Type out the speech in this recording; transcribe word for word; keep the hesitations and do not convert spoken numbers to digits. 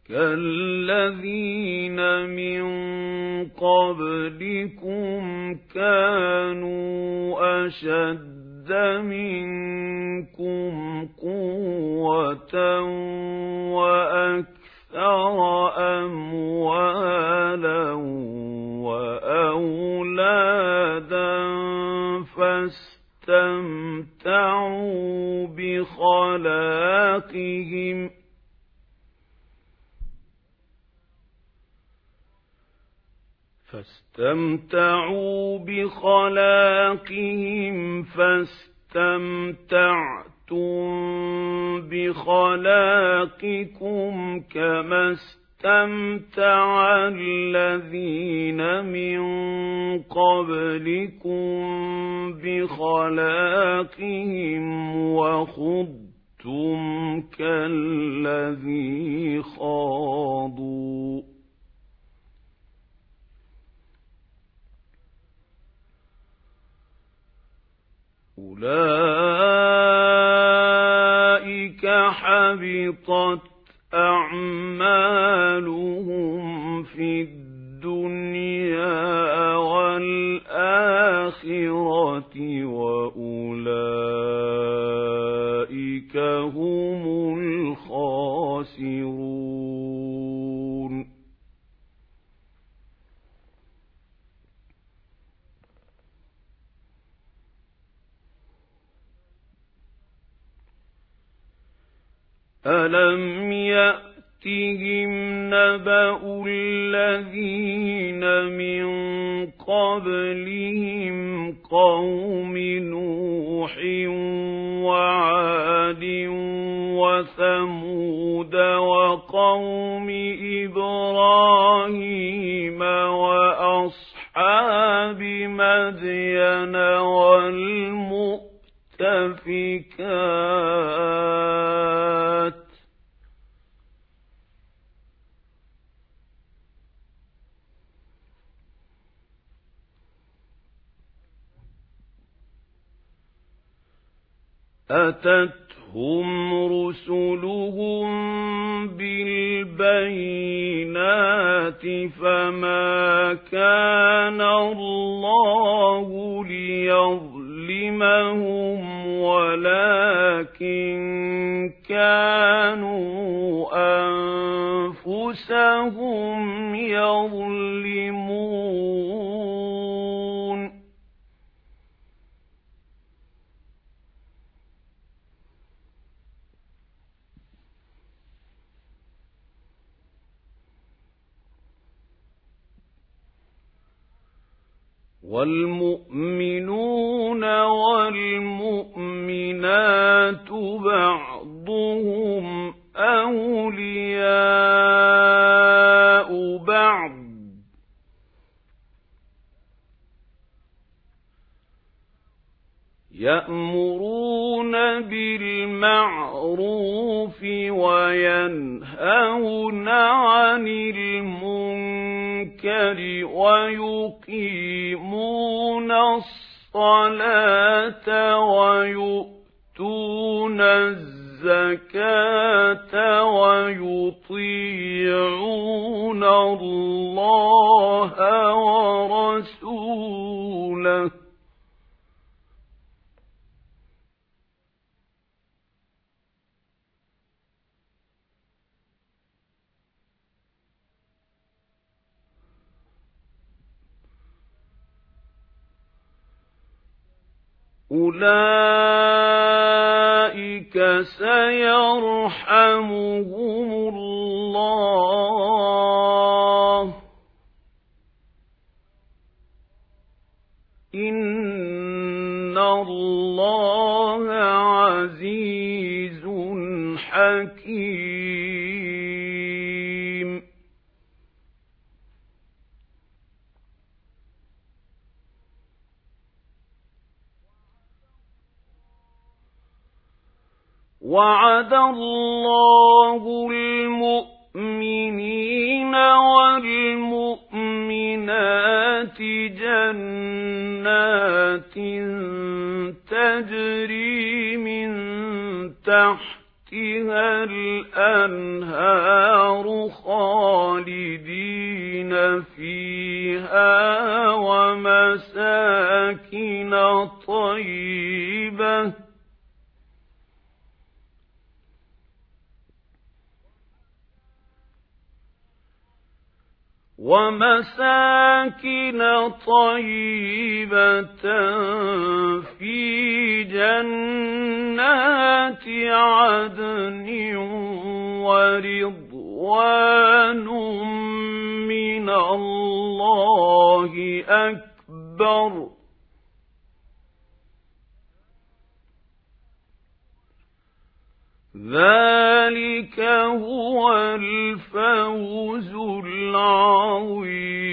كالذين من قبلكم كانوا أشد منكم قوة وأكثر أموالا وأولادا فاستمتعوا بخلاقهم فاستمتعوا بخلاقهم فاستمتعتم بخلاقكم كما استمتع الذين من قبلكم بخلاقهم وخضتم كالذي خاضوا أولئك حبطت أعمالهم في الدنيا والآخرة وأولئك هم الخاسرون. ألم يأتهم نبأ الذين من قبلهم قوم نوح وعاد وثمود وقوم إبراهيم وأصحاب مدين والمؤتفكات أتتهم رسلهم بالبينات فما كان الله ليظلمهم ولكن كانوا أنفسهم يظلمون. والمؤمنون والمؤمنات بعضهم أولياء بعض يأمرون بالمعروف وينهون عن المنكر ويقيمون الصلاة ويؤتون الزكاة ويطيعون الله ورسوله أولئك سيرحمهم الله إن الله عزيز حكيم. وعد الله المؤمنين والمؤمنات جنات تجري من تحت تحتها الأنهار خالدين فيها ومساكن طيبة ومساكن طيبة في جنات عدن ورضوان من الله أكبر ذلك هو الفوز العظيم